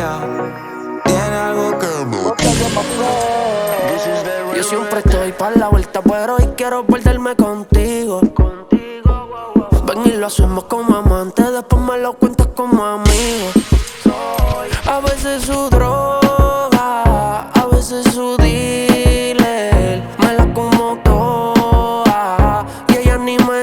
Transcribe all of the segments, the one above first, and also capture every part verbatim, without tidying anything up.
ella tiene algo que me... Yo siempre estoy pa' la vuelta, pero hoy quiero perderme contigo. Ven y lo hacemos como amantes, después me lo cuentas como amigo. A veces su droga, a veces su dealer, me la como toda y ella ni me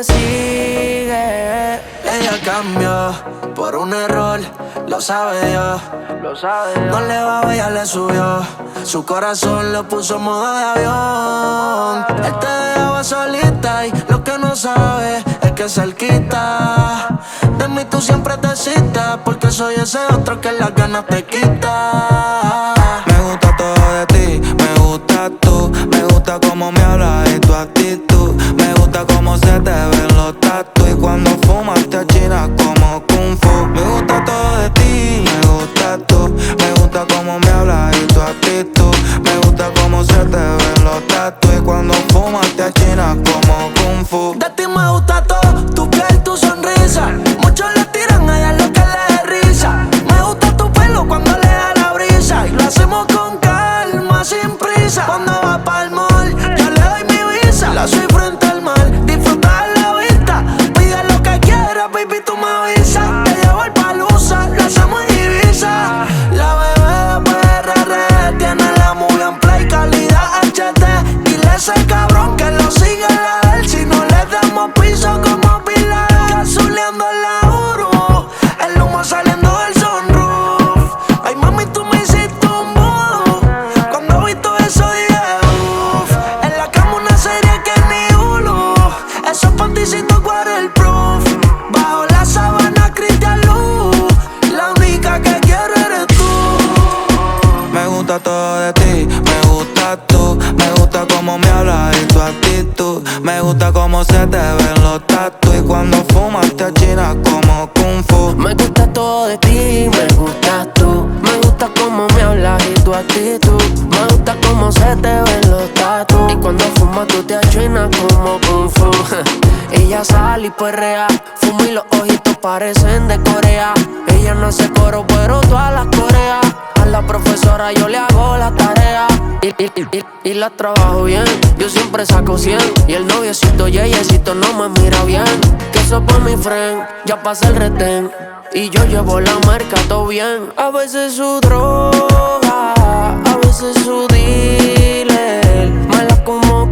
sigue. Ella cambió por un error, lo sabe Dios. Lo sabe. No le va, ella le subió. Su corazón lo puso en modo de avión. Él te dejaba solita y lo que no sabe es que cerquita de mí tú siempre te citas, porque soy ese otro que las ganas te quita. Me gusta todo de ti, me gusta tú. Me gusta cómo me hablas y tu actitud. Me gusta cómo se te ven los tatu y cuando fumas te achinas como kung fu. Me gusta todo de ti, me gusta tú. Me gusta cómo me hablas y tu actitud. Me gusta cómo se te ven los tatu y cuando fumas te achinas como kung fu. De ti me gusta todo, tu piel, tu sonrisa. Muchos le tiran a ella lo que le dé risa. Me gusta tu pelo cuando le da la brisa y lo hacemos con calma, sin prisa. Cuando va pa'l mall, yo le doy mi visa. La soy frente al mar, disfruta de la vista. Pide lo que quieras, baby, tú me avisas. Te llevo al Palusa, lo hacemos en Ibiza. La bebé de P R R tiene la movie en play, calidad H D. Dile a ese cabrón que lo siga en la del. Si no le damos piso como Pilar, cazuleando la Uru, el humo saliendo del sunroof. Ay, mami, tú me hiciste un voodoo. Cuando vi todo eso dije uff. En la cama una serie que ni Hulu. Esos panticitos waterproof. Bajo la sábana Cristian Luz. La única que quiero eres tú. Me gusta todo de ti, me gusta tú. Me gusta cómo me hablas y tu actitud. Me gusta cómo se te ven los tatu y cuando fumas te achinas como kung fu. Me gusta todo de ti, me gustas tú. Me gusta cómo me hablas y tu actitud. Me gusta cómo se te ven los tatu y cuando fumas tú te achinas como kung fu. Ella sale y perrea, fuma y los ojitos parecen de Corea. Ella no hace coro pero todas las coreas. A la profesora yo le hago la tarea y, y, y, y, y la trabajo bien. Yo siempre saco cien y el noviecito yeyecito no me mira bien. Que eso pa' mi friend, ya pasa el retén y yo llevo la marca todo bien. A veces su droga, a veces su dealer, me la como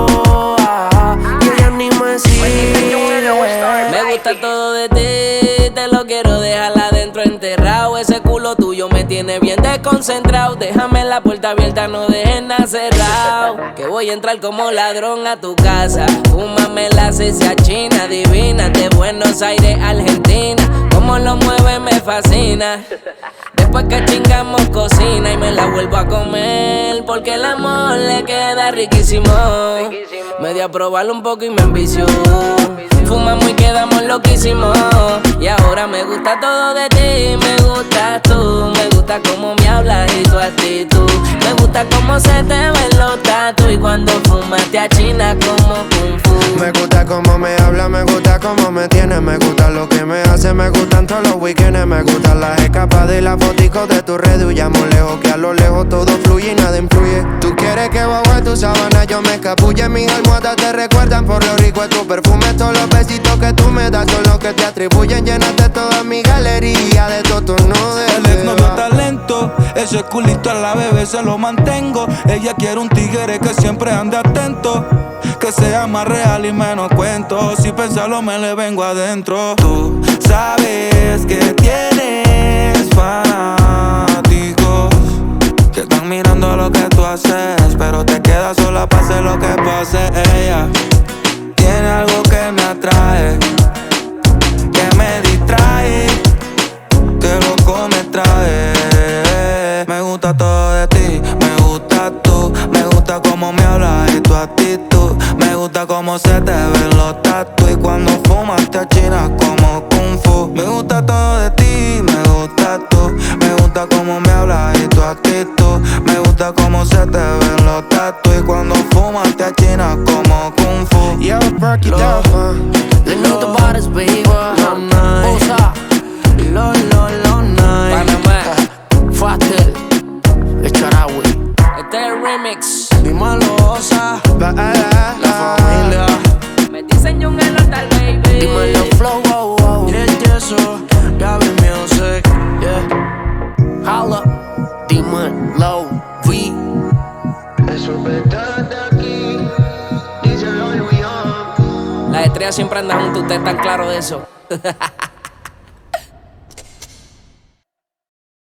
toda y ella ni me sigue. Me gusta todo de ti, te lo quiero dejar adentro enterrado. Ese culo tuyo me tiene bien desconcentrado. Déjame la puerta abierta, no dejes nada cerrado. Que voy a entrar como ladrón a tu casa. Fúmame la cecia china, divina, de Buenos Aires, Argentina. Como lo mueve me fascina. Después que chingamos cocina y me la vuelvo a comer, porque el amor le queda riquísimo. Me di a probarlo un poco y me envició. Fumamos y quedamos loquísimos. Y ahora me gusta todo de ti, me gustas tú. Me gusta cómo me hablas y tu actitud. Me gusta cómo se te ven los tatu y cuando fumas te achinas como kung fu. Me gusta cómo me habla, me gusta cómo me tiene. Me gusta lo que me hace, me gustan todos los weekends. Me gustan las escapadas y las foticos de tu red. Huyamos lejos, que a lo lejos todo fluye y nada influye. Tú quieres que bajo de tu sábana yo me escapulle. Mis almohadas te recuerdan por lo rico de tu perfume. Todos los besitos que tú me das son los que te atribuyen. Llenaste toda mi galería de todo tu nudes. El ex no dio talento, ese culito a la bebé se lo mantengo. Ella quiere un tigre que siempre ande atento, que sea más real y menos cuento. Si pensarlo me le vengo adentro. Tú sabes que tienes fanáticos que están mirando lo que tú haces, pero te quedas sola para hacer lo que pase. Ella tiene algo que me atrae, que me distrae, que loco me trae. Me gusta todo de ti, me gusta tú. Me gusta cómo me hablas y tu actitud. Me gusta cómo se te ven los tatu y cuando fumas te achinas como kung fu. Me gusta todo de ti, me gusta tú. Me gusta cómo me hablas y tu actitud. Me gusta cómo se te ven los tatu y cuando fumas te achinas como kung fu. Yo, break it down, man. Le know the bodies, baby. Lo night. Osa, Lo, lo, lo night. Panamá, estrellas siempre andan juntos, ustedes están claros de eso.